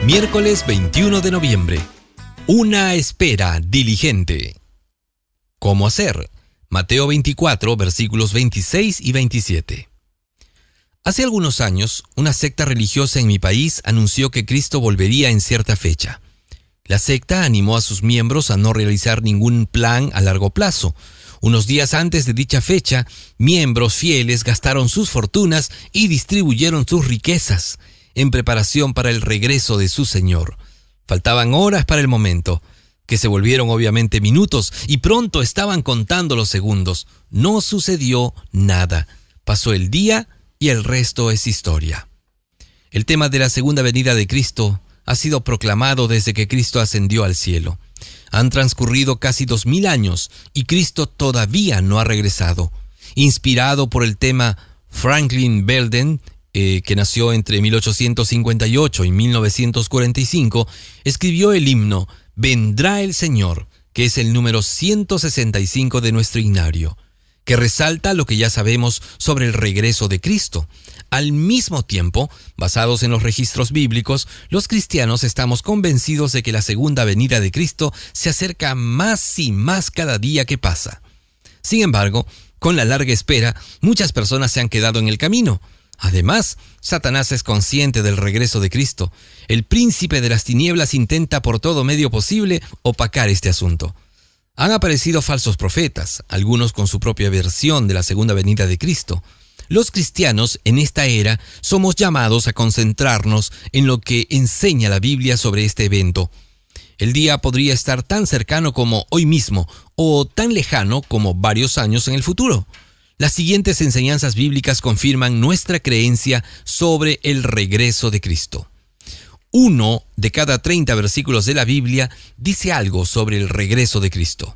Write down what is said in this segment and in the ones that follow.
Miércoles 21 de noviembre. Una espera diligente. ¿Cómo hacer? Mateo 24, versículos 26 y 27. Hace algunos años, una secta religiosa en mi país anunció que Cristo volvería en cierta fecha. La secta animó a sus miembros a no realizar ningún plan a largo plazo. Unos días antes de dicha fecha, miembros fieles gastaron sus fortunas y distribuyeron sus riquezas en preparación para el regreso de su Señor. Faltaban horas para el momento, que se volvieron obviamente minutos, y pronto estaban contando los segundos. No sucedió nada. Pasó el día y el resto es historia. El tema de la segunda venida de Cristo ha sido proclamado desde que Cristo ascendió al cielo. Han transcurrido casi 2000 años y Cristo todavía no ha regresado. Inspirado por el tema, Franklin Belden, que nació entre 1858 y 1945, escribió el himno «Vendrá el Señor», que es el número 165 de nuestro himnario, que resalta lo que ya sabemos sobre el regreso de Cristo. Al mismo tiempo, basados en los registros bíblicos, los cristianos estamos convencidos de que la segunda venida de Cristo se acerca más y más cada día que pasa. Sin embargo, con la larga espera, muchas personas se han quedado en el camino. Además, Satanás es consciente del regreso de Cristo. El príncipe de las tinieblas intenta por todo medio posible opacar este asunto. Han aparecido falsos profetas, algunos con su propia versión de la segunda venida de Cristo. Los cristianos en esta era somos llamados a concentrarnos en lo que enseña la Biblia sobre este evento. El día podría estar tan cercano como hoy mismo o tan lejano como varios años en el futuro. Las siguientes enseñanzas bíblicas confirman nuestra creencia sobre el regreso de Cristo. 1 de cada 30 versículos de la Biblia dice algo sobre el regreso de Cristo.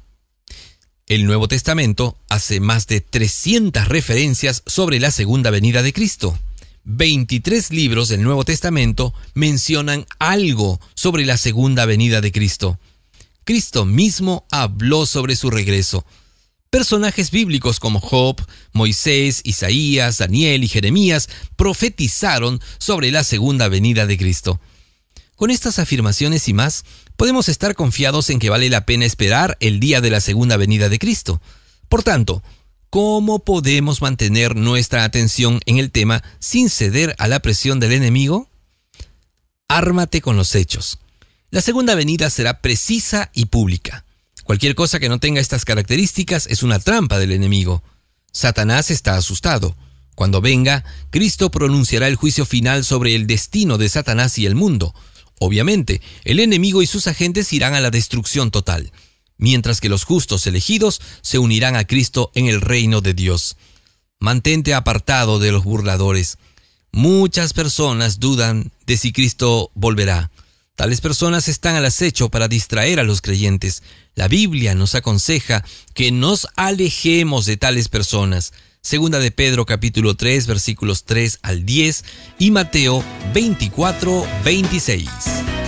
El Nuevo Testamento hace más de 300 referencias sobre la segunda venida de Cristo. 23 libros del Nuevo Testamento mencionan algo sobre la segunda venida de Cristo. Cristo mismo habló sobre su regreso. Personajes bíblicos como Job, Moisés, Isaías, Daniel y Jeremías profetizaron sobre la segunda venida de Cristo. Con estas afirmaciones y más, podemos estar confiados en que vale la pena esperar el día de la segunda venida de Cristo. Por tanto, ¿cómo podemos mantener nuestra atención en el tema sin ceder a la presión del enemigo? Ármate con los hechos. La segunda venida será precisa y pública. Cualquier cosa que no tenga estas características es una trampa del enemigo. Satanás está asustado. Cuando venga, Cristo pronunciará el juicio final sobre el destino de Satanás y el mundo. Obviamente, el enemigo y sus agentes irán a la destrucción total, mientras que los justos elegidos se unirán a Cristo en el reino de Dios. Mantente apartado de los burladores. Muchas personas dudan de si Cristo volverá. Tales personas están al acecho para distraer a los creyentes. La Biblia nos aconseja que nos alejemos de tales personas. Segunda de Pedro capítulo 3 versículos 3 al 10 y Mateo 24, 26.